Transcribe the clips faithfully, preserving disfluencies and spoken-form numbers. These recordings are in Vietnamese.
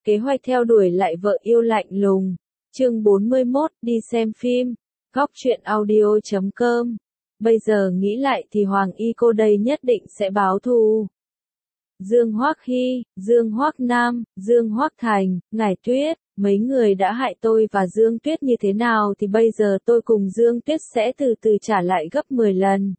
Kế hoạch theo đuổi lại vợ yêu lạnh lùng. Chương bốn mươi mốt, đi xem phim. Góc truyện audio chấm com. Bây giờ nghĩ lại thì Hoàng Y cô đây nhất định sẽ báo thù. Dương Hoắc Hy, Dương Hoắc Nam, Dương Hoắc Thành, Ngải Tuyết, mấy người đã hại tôi và Dương Tuyết như thế nào thì bây giờ tôi cùng Dương Tuyết sẽ từ từ trả lại gấp mười lần.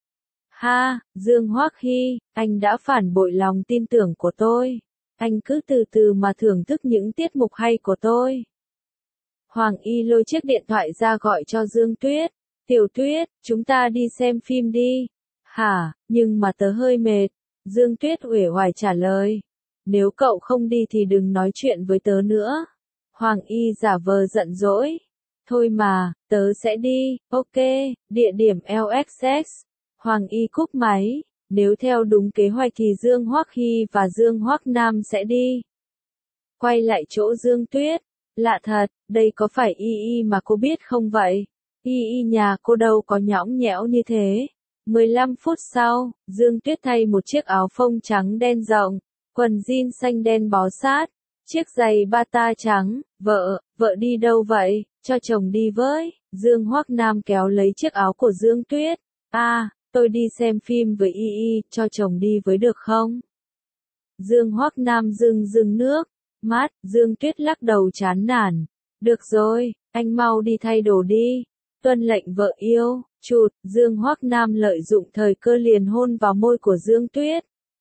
Ha, Dương Hoắc Hy, anh đã phản bội lòng tin tưởng của tôi. Anh cứ từ từ mà thưởng thức những tiết mục hay của tôi. Hoàng Y lôi chiếc điện thoại ra gọi cho Dương Tuyết. Tiểu Tuyết, chúng ta đi xem phim đi. Hả, nhưng mà tớ hơi mệt. Dương Tuyết uể oải trả lời. Nếu cậu không đi thì đừng nói chuyện với tớ nữa. Hoàng Y giả vờ giận dỗi. Thôi mà, tớ sẽ đi, ok, địa điểm lờ ích ích. Hoàng Y cúp máy. Nếu theo đúng kế hoạch thì Dương Hoắc Hy và Dương Hoắc Nam sẽ đi. Quay lại chỗ Dương Tuyết. Lạ thật, đây có phải Y Y mà cô biết không vậy? Y Y nhà cô đâu có nhõng nhẽo như thế. mười lăm phút sau, Dương Tuyết thay một chiếc áo phông trắng đen rộng, quần jean xanh đen bó sát, chiếc giày bata trắng. Vợ, vợ đi đâu vậy? Cho chồng đi với. Dương Hoắc Nam kéo lấy chiếc áo của Dương Tuyết. À, tôi đi xem phim với Y Y, cho chồng đi với được không? Dương Hoắc Nam rưng rưng nước mắt. Dương Tuyết lắc đầu chán nản. Được rồi, anh mau đi thay đồ đi. Tuân lệnh vợ yêu. Chụt, Dương Hoắc Nam lợi dụng thời cơ liền hôn vào môi của Dương Tuyết.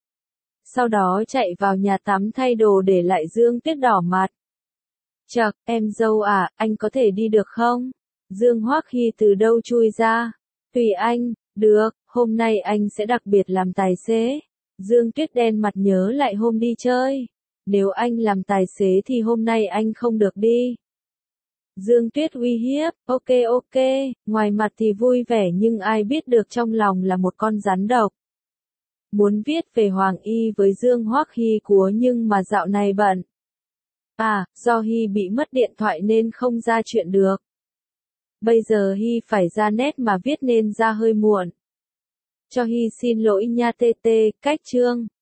Sau đó chạy vào nhà tắm thay đồ để lại Dương Tuyết đỏ mặt. Chậc, em dâu à, anh có thể đi được không? Dương Hoắc Hy từ đâu chui ra? Tùy anh, được, hôm nay anh sẽ đặc biệt làm tài xế. Dương Tuyết đen mặt nhớ lại hôm đi chơi. Nếu anh làm tài xế thì hôm nay anh không được đi. Dương Tuyết uy hiếp, ok ok, ngoài mặt thì vui vẻ nhưng ai biết được trong lòng là một con rắn độc. Muốn viết về Hoàng Y với Dương Hoắc Hy của nhưng mà dạo này bận. À, do Hy bị mất điện thoại nên không ra chuyện được. Bây giờ Hy phải ra nét mà viết nên ra hơi muộn. Cho Hy xin lỗi nha tê tê, cách chương.